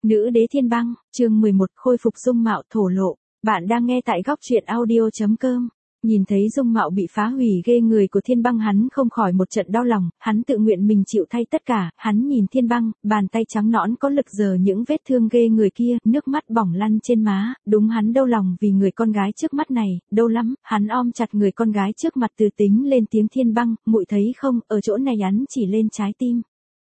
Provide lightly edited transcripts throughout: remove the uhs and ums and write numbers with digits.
Nữ đế thiên băng, chương 11 khôi phục dung mạo thổ lộ. Bạn đang nghe tại góc truyện audio.com. Nhìn thấy dung mạo bị phá hủy ghê người của thiên băng, hắn không khỏi một trận đau lòng, hắn tự nguyện mình chịu thay tất cả. Hắn nhìn thiên băng, bàn tay trắng nõn có lực giờ những vết thương ghê người kia, nước mắt bỏng lăn trên má. Đúng, hắn đau lòng vì người con gái trước mắt này, đau lắm. Hắn ôm chặt người con gái trước mặt từ tính lên tiếng, thiên băng, muội thấy không, ở chỗ này hắn chỉ lên trái tim.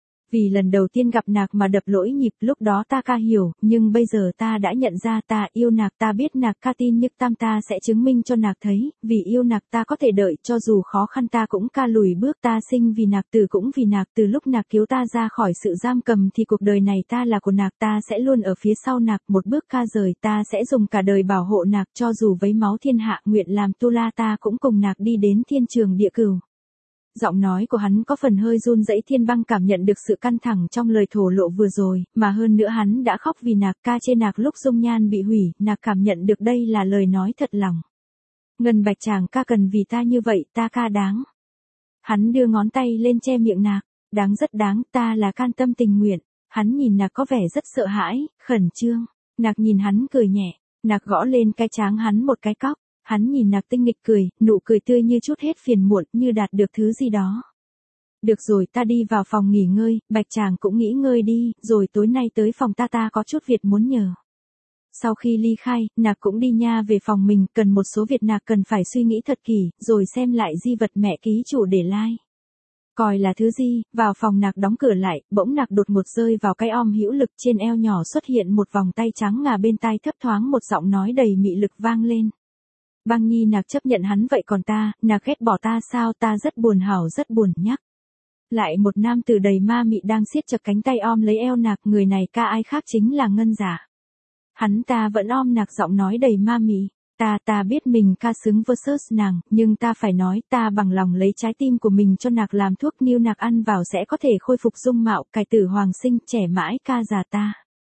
Vì lần đầu tiên gặp nạc mà đập lỗi nhịp, lúc đó ta ca hiểu, nhưng bây giờ ta đã nhận ra ta yêu nạc, ta biết nạc ca tin nhức tam, ta sẽ chứng minh cho nạc thấy, vì yêu nạc ta có thể đợi, cho dù khó khăn ta cũng ca lùi bước, ta sinh vì nạc, tử cũng vì nạc, từ lúc nạc cứu ta ra khỏi sự giam cầm thì cuộc đời này ta là của nạc, ta sẽ luôn ở phía sau nạc, một bước ca rời, ta sẽ dùng cả đời bảo hộ nạc, cho dù vấy máu thiên hạ, nguyện làm tu la, ta cũng cùng nạc đi đến thiên trường địa cửu. Giọng nói của hắn có phần hơi run rẩy, thiên băng cảm nhận được sự căng thẳng trong lời thổ lộ vừa rồi, mà hơn nữa hắn đã khóc vì nạc, ca chê nạc lúc dung nhan bị hủy, nạc cảm nhận được đây là lời nói thật lòng. Ngân bạch chàng ca cần vì ta như vậy, ta ca đáng. Hắn đưa ngón tay lên che miệng nạc, đáng, rất đáng, ta là can tâm tình nguyện. Hắn nhìn nạc có vẻ rất sợ hãi, khẩn trương. Nạc nhìn hắn cười nhẹ, nạc gõ lên cái trán hắn một cái cóc. Hắn nhìn nạc tinh nghịch cười, nụ cười tươi như chút hết phiền muộn, như đạt được thứ gì đó. Được rồi, ta đi vào phòng nghỉ ngơi, bạch chàng cũng nghỉ ngơi đi, rồi tối nay tới phòng ta có chút việc muốn nhờ. Sau khi ly khai, nạc cũng đi nha về phòng mình, cần một số việc nạc cần phải suy nghĩ thật kỹ, rồi xem lại di vật mẹ ký chủ để lai. Coi là thứ gì, vào phòng nạc đóng cửa lại, bỗng nạc đột ngột rơi vào cái om hữu lực, trên eo nhỏ xuất hiện một vòng tay trắng ngà, bên tai thấp thoáng một giọng nói đầy mị lực vang lên. Băng nhi, nạc chấp nhận hắn vậy còn ta, nạc ghét bỏ ta sao, ta rất buồn, hảo rất buồn nhắc. Lại một nam tử đầy ma mị đang siết chặt cánh tay ôm lấy eo nạc, người này ca ai khác chính là Ngân Dạ. Hắn ta vẫn ôm nạc, giọng nói đầy ma mị. Ta biết mình ca xứng versus nàng, nhưng ta phải nói, ta bằng lòng lấy trái tim của mình cho nạc làm thuốc niu, nạc ăn vào sẽ có thể khôi phục dung mạo, cải tử hoàng sinh, trẻ mãi ca già ta.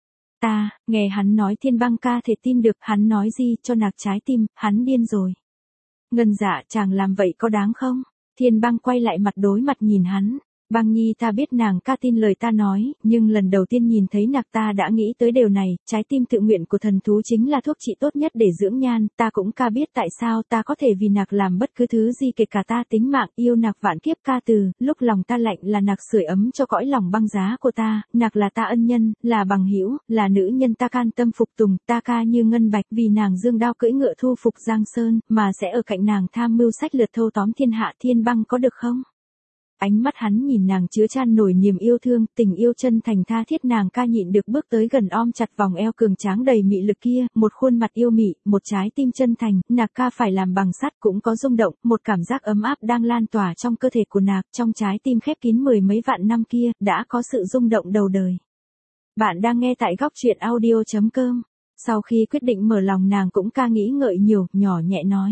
Nghe hắn nói, thiên băng ca thể tin được, hắn nói gì cho nạc trái tim, hắn điên rồi. Ngân Dạ, chàng làm vậy có đáng không? Thiên băng quay lại mặt đối mặt nhìn hắn. Băng nhi, ta biết nàng ca tin lời ta nói, nhưng lần đầu tiên nhìn thấy nạc ta đã nghĩ tới điều này, trái tim tự nguyện của thần thú chính là thuốc trị tốt nhất để dưỡng nhan, ta cũng ca biết tại sao ta có thể vì nạc làm bất cứ thứ gì, kể cả ta tính mạng, yêu nạc vạn kiếp ca từ, lúc lòng ta lạnh là nạc sưởi ấm cho cõi lòng băng giá của ta, nạc là ta ân nhân, là bằng hữu, là nữ nhân ta can tâm phục tùng, ta ca như ngân bạch, vì nàng dương đao cưỡi ngựa thu phục Giang Sơn, mà sẽ ở cạnh nàng tham mưu sách lược thâu tóm thiên hạ, thiên băng có được không? Ánh mắt hắn nhìn nàng chứa chan nổi niềm yêu thương, tình yêu chân thành tha thiết, nàng ca nhịn được bước tới gần ôm chặt vòng eo cường tráng đầy mị lực kia, một khuôn mặt yêu mị, một trái tim chân thành, nạc ca phải làm bằng sắt cũng có rung động, một cảm giác ấm áp đang lan tỏa trong cơ thể của nạc, trong trái tim khép kín mười mấy vạn năm kia, đã có sự rung động đầu đời. Bạn đang nghe tại góc truyện audio.com. Sau khi quyết định mở lòng, nàng cũng ca nghĩ ngợi nhiều, nhỏ nhẹ nói.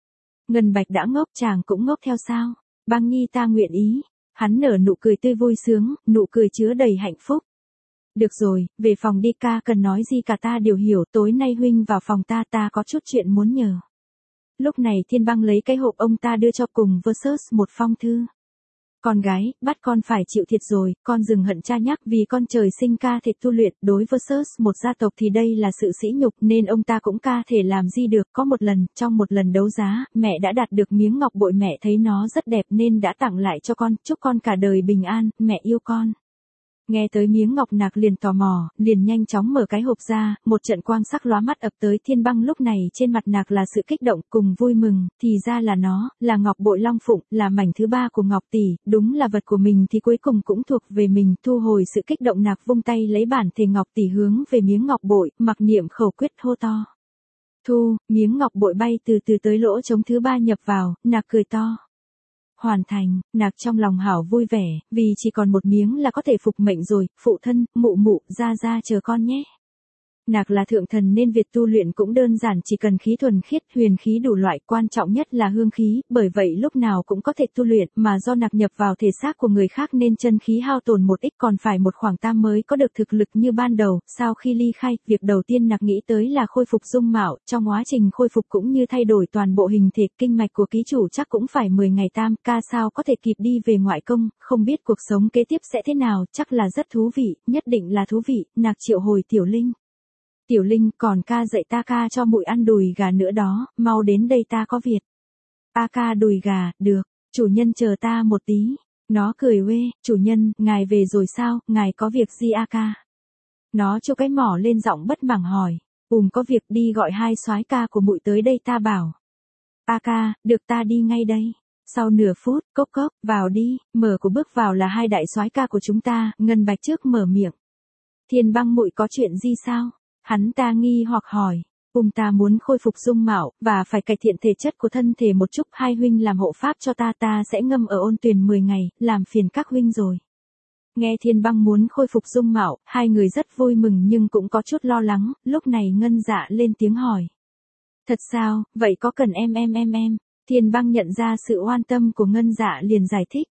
Ngân bạch đã ngốc, chàng cũng ngốc theo sao? Băng nhi, ta nguyện ý. Hắn nở nụ cười tươi vui sướng, nụ cười chứa đầy hạnh phúc. Được rồi, về phòng đi, ca cần nói gì cả ta đều hiểu, tối nay huynh vào phòng ta có chút chuyện muốn nhờ. Lúc này thiên băng lấy cái hộp ông ta đưa cho cùng versus một phong thư. Con gái, bắt con phải chịu thiệt rồi, con dừng hận cha nhắc, vì con trời sinh ca thể tu luyện, đối versus một gia tộc thì đây là sự sỉ nhục, nên ông ta cũng ca thể làm gì được. Có một lần, trong một lần đấu giá, mẹ đã đạt được miếng ngọc bội, mẹ thấy nó rất đẹp nên đã tặng lại cho con, chúc con cả đời bình an, mẹ yêu con. Nghe tới miếng ngọc, nạc liền tò mò, liền nhanh chóng mở cái hộp ra, một trận quang sắc lóa mắt ập tới, thiên băng lúc này trên mặt nạc là sự kích động cùng vui mừng, thì ra là nó, là ngọc bội Long Phụng, là mảnh thứ ba của Ngọc tỷ, đúng là vật của mình thì cuối cùng cũng thuộc về mình, thu hồi sự kích động, nạc vung tay lấy bản thể Ngọc tỷ hướng về miếng ngọc bội, mặc niệm khẩu quyết hô to. Thu, miếng ngọc bội bay từ từ tới lỗ trống thứ ba nhập vào, nạc cười to. Hoàn thành, nạc trong lòng hảo vui vẻ, vì chỉ còn một miếng là có thể phục mệnh rồi, phụ thân, mụ mụ, ra chờ con nhé. Nạc là thượng thần nên việc tu luyện cũng đơn giản, chỉ cần khí thuần khiết, huyền khí đủ loại, quan trọng nhất là hương khí, bởi vậy lúc nào cũng có thể tu luyện, mà do nạc nhập vào thể xác của người khác nên chân khí hao tổn một ít, còn phải một khoảng tam mới có được thực lực như ban đầu. Sau khi ly khai, việc đầu tiên nạc nghĩ tới là khôi phục dung mạo, trong quá trình khôi phục cũng như thay đổi toàn bộ hình thể, kinh mạch của ký chủ chắc cũng phải 10 ngày tam ca sao có thể kịp đi về ngoại công, không biết cuộc sống kế tiếp sẽ thế nào, chắc là rất thú vị, nhất định là thú vị. Nạc triệu hồi Tiểu Linh. Tiểu Linh, còn ca dạy ta ca cho muội ăn đùi gà nữa đó, mau đến đây ta có việc. A ca đùi gà, được, chủ nhân chờ ta một tí. Nó cười uê, chủ nhân, ngài về rồi sao, ngài có việc gì a ca? Nó chô cái mỏ lên giọng bất mảng hỏi, có việc, đi gọi hai soái ca của muội tới đây ta bảo. A ca, được ta đi ngay đây. Sau nửa phút, cốc cốc, vào đi, mở của bước vào là hai đại soái ca của chúng ta, Ngân Bạch trước mở miệng. Thiên Băng muội có chuyện gì sao? Hắn ta nghi hoặc hỏi. Ta muốn khôi phục dung mạo, và phải cải thiện thể chất của thân thể một chút, hai huynh làm hộ pháp cho ta sẽ ngâm ở ôn tuyền 10 ngày, làm phiền các huynh rồi. Nghe Thiên Băng muốn khôi phục dung mạo, hai người rất vui mừng nhưng cũng có chút lo lắng, lúc này Ngân Dạ lên tiếng hỏi. Thật sao, vậy có cần em. Thiên Băng nhận ra sự oan tâm của Ngân Dạ liền giải thích.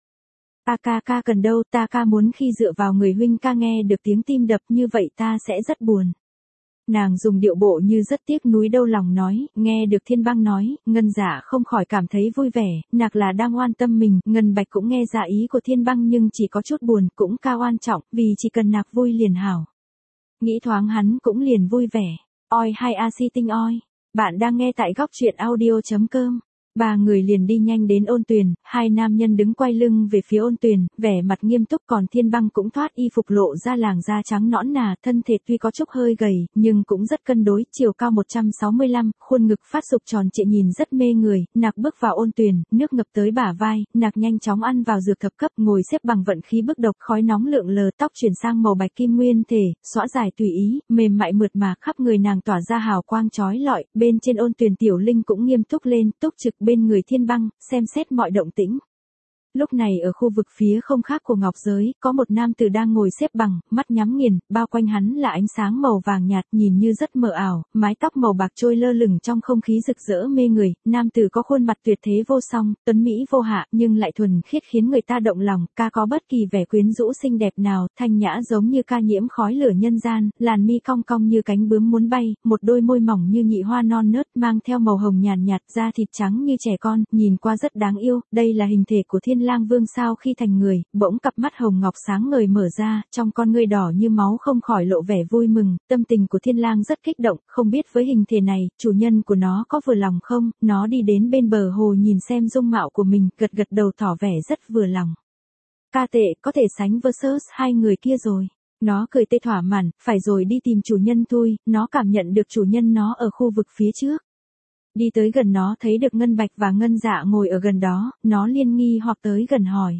Ca cần đâu, ta ca muốn khi dựa vào người huynh ca nghe được tiếng tim đập như vậy ta sẽ rất buồn. Nàng dùng điệu bộ như rất tiếc nuối đau lòng nói, nghe được Thiên Băng nói, Ngân Dạ không khỏi cảm thấy vui vẻ, nạc là đang oan tâm mình, Ngân Bạch cũng nghe ra ý của Thiên Băng nhưng chỉ có chút buồn, cũng ca oan trọng, vì chỉ cần nạc vui liền hảo. Nghĩ thoáng hắn cũng liền vui vẻ, oi hai a si tinh oi, bạn đang nghe tại góc truyện audio.com. Ba người liền đi nhanh đến ôn tuyền, hai nam nhân đứng quay lưng về phía ôn tuyền, vẻ mặt nghiêm túc, còn Thiên Băng cũng thoát y phục lộ ra làn da trắng nõn nà, thân thể tuy có chút hơi gầy, nhưng cũng rất cân đối, chiều cao 165, khuôn ngực phát dục tròn trịa nhìn rất mê người. Nạc bước vào ôn tuyền, nước ngập tới bả vai, nạc nhanh chóng ăn vào dược thập cấp, ngồi xếp bằng vận khí bức độc, khói nóng lượn lờ, tóc chuyển sang màu bạch kim nguyên thể, xõa dài tùy ý, mềm mại mượt mà, khắp người nàng tỏa ra hào quang chói lọi. Bên trên ôn tuyền Tiểu Linh cũng nghiêm túc lên, túc trực bên người Thiên Băng, xem xét mọi động tĩnh. Lúc này ở khu vực phía không khác của ngọc giới, có một nam tử đang ngồi xếp bằng, mắt nhắm nghiền, bao quanh hắn là ánh sáng màu vàng nhạt, nhìn như rất mờ ảo, mái tóc màu bạc trôi lơ lửng trong không khí rực rỡ mê người. Nam tử có khuôn mặt tuyệt thế vô song, tuấn mỹ vô hạ, nhưng lại thuần khiết khiến người ta động lòng, ca có bất kỳ vẻ quyến rũ xinh đẹp nào, thanh nhã giống như ca nhiễm khói lửa nhân gian, làn mi cong cong như cánh bướm muốn bay, một đôi môi mỏng như nhị hoa non nớt mang theo màu hồng nhàn nhạt, da thịt trắng như trẻ con, nhìn qua rất đáng yêu. Đây là hình thể của Thiên Lang Vương sau khi thành người, bỗng cặp mắt hồng ngọc sáng ngời mở ra, trong con ngươi đỏ như máu không khỏi lộ vẻ vui mừng, tâm tình của Thiên Lang rất kích động, không biết với hình thể này, chủ nhân của nó có vừa lòng không. Nó đi đến bên bờ hồ nhìn xem dung mạo của mình, gật gật đầu tỏ vẻ rất vừa lòng. Ca tệ, có thể sánh versus hai người kia rồi. Nó cười tê thỏa mãn, phải rồi, đi tìm chủ nhân thôi. Nó cảm nhận được chủ nhân nó ở khu vực phía trước. Đi tới gần nó thấy được Ngân Bạch và Ngân Dạ ngồi ở gần đó, nó liên nghi hoặc tới gần hỏi.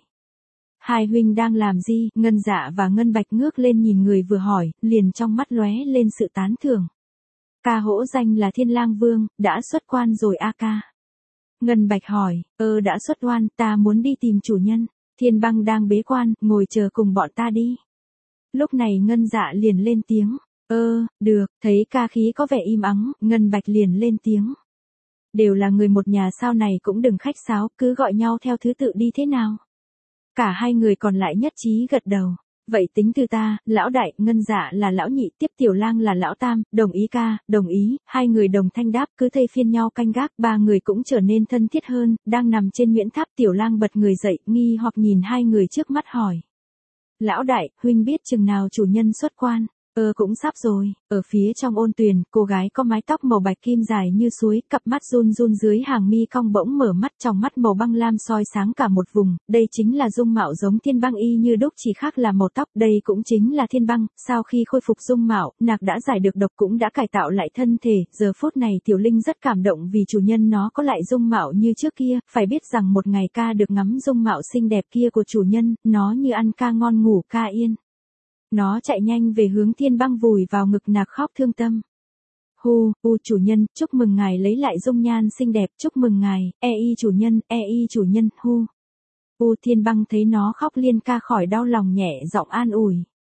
Hai huynh đang làm gì? Ngân Dạ và Ngân Bạch ngước lên nhìn người vừa hỏi, liền trong mắt lóe lên sự tán thưởng. Ca hỗ danh là Thiên Lang Vương, đã xuất quan rồi a ca. Ngân Bạch hỏi, đã xuất quan, ta muốn đi tìm chủ nhân. Thiên Băng đang bế quan, ngồi chờ cùng bọn ta đi. Lúc này Ngân Dạ liền lên tiếng, được, thấy ca khí có vẻ im ắng, Ngân Bạch liền lên tiếng. Đều là người một nhà sau này cũng đừng khách sáo, cứ gọi nhau theo thứ tự đi thế nào. Cả hai người còn lại nhất trí gật đầu. Vậy tính từ ta, lão đại, Ngân Dạ là lão nhị, tiếp Tiểu Lang là lão tam, đồng ý ca, đồng ý, hai người đồng thanh đáp, cứ thay phiên nhau canh gác, ba người cũng trở nên thân thiết hơn. Đang nằm trên Nguyễn Tháp, Tiểu Lang bật người dậy, nghi hoặc nhìn hai người trước mắt hỏi. Lão đại, huynh biết chừng nào chủ nhân xuất quan? Cũng sắp rồi. Ở phía trong ôn tuyền, cô gái có mái tóc màu bạch kim dài như suối, cặp mắt run run dưới hàng mi cong bỗng mở mắt, trong mắt màu băng lam soi sáng cả một vùng. Đây chính là dung mạo giống Thiên Băng y như đúc, chỉ khác là màu tóc. Đây cũng chính là Thiên Băng. Sau khi khôi phục dung mạo, nạc đã giải được độc cũng đã cải tạo lại thân thể. Giờ phút này Tiểu Linh rất cảm động vì chủ nhân nó có lại dung mạo như trước kia. Phải biết rằng một ngày ca được ngắm dung mạo xinh đẹp kia của chủ nhân, nó như ăn ca ngon ngủ ca yên. Nó chạy nhanh về hướng Thiên Băng vùi vào ngực nạc khóc thương tâm. Chủ nhân, chúc mừng ngài lấy lại dung nhan xinh đẹp, chúc mừng ngài, chủ nhân, Thiên Băng thấy nó khóc liên ca khỏi đau lòng nhẹ giọng an ủi.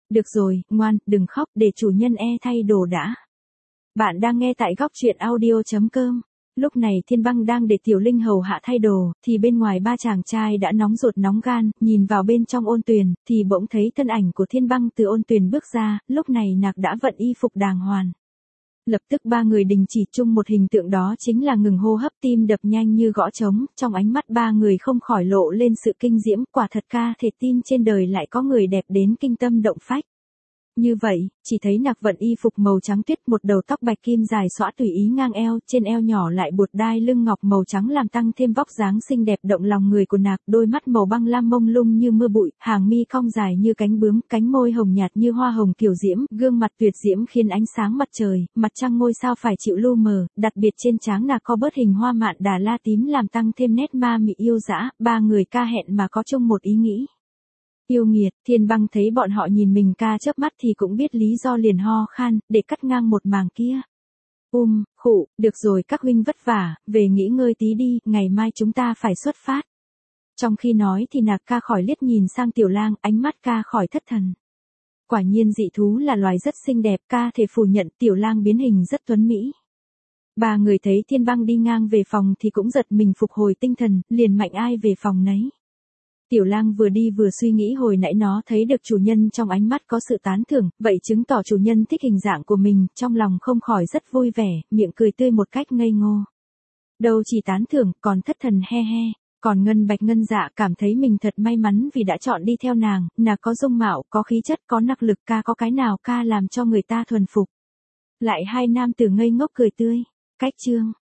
Được rồi, ngoan, đừng khóc, để chủ nhân thay đồ đã. Bạn đang nghe tại góc truyện audio.com. Lúc này Thiên Băng đang để Tiểu Linh hầu hạ thay đồ, thì bên ngoài ba chàng trai đã nóng ruột nóng gan, nhìn vào bên trong ôn tuyền, thì bỗng thấy thân ảnh của Thiên Băng từ ôn tuyền bước ra, lúc này nạc đã vận y phục đàng hoàng. Lập tức ba người đình chỉ chung một hình tượng, đó chính là ngừng hô hấp, tim đập nhanh như gõ trống, trong ánh mắt ba người không khỏi lộ lên sự kinh diễm, quả thật ca thể tin trên đời lại có người đẹp đến kinh tâm động phách. Như vậy, chỉ thấy nạc vận y phục màu trắng tuyết, một đầu tóc bạch kim dài xõa tùy ý ngang eo, trên eo nhỏ lại buộc đai lưng ngọc màu trắng làm tăng thêm vóc dáng xinh đẹp động lòng người của nạc, đôi mắt màu băng lam mông lung như mưa bụi, hàng mi cong dài như cánh bướm, cánh môi hồng nhạt như hoa hồng kiều diễm, gương mặt tuyệt diễm khiến ánh sáng mặt trời, mặt trăng ngôi sao phải chịu lu mờ, đặc biệt trên trán nạc có bớt hình hoa mạn đà la tím làm tăng thêm nét ma mị yêu dã, ba người ca hẹn mà có chung một ý nghĩ. Yêu nghiệt, Thiên Băng thấy bọn họ nhìn mình ca chớp mắt thì cũng biết lý do, liền ho khan, để cắt ngang một màng kia. Khụ, được rồi các huynh vất vả, về nghỉ ngơi tí đi, ngày mai chúng ta phải xuất phát. Trong khi nói thì nạc ca khỏi liếc nhìn sang Tiểu Lang, ánh mắt ca khỏi thất thần. Quả nhiên dị thú là loài rất xinh đẹp, ca thể phủ nhận Tiểu Lang biến hình rất tuấn mỹ. Ba người thấy Thiên Băng đi ngang về phòng thì cũng giật mình phục hồi tinh thần, liền mạnh ai về phòng nấy. Tiểu Lang vừa đi vừa suy nghĩ, hồi nãy nó thấy được chủ nhân trong ánh mắt có sự tán thưởng, vậy chứng tỏ chủ nhân thích hình dạng của mình, trong lòng không khỏi rất vui vẻ, miệng cười tươi một cách ngây ngô. Đâu chỉ tán thưởng, còn thất thần he he. Còn Ngân Bạch Ngân Dạ cảm thấy mình thật may mắn vì đã chọn đi theo nàng có dung mạo, có khí chất, có năng lực, ca có cái nào ca làm cho người ta thuần phục. Lại hai nam tử ngây ngốc cười tươi. Cách chương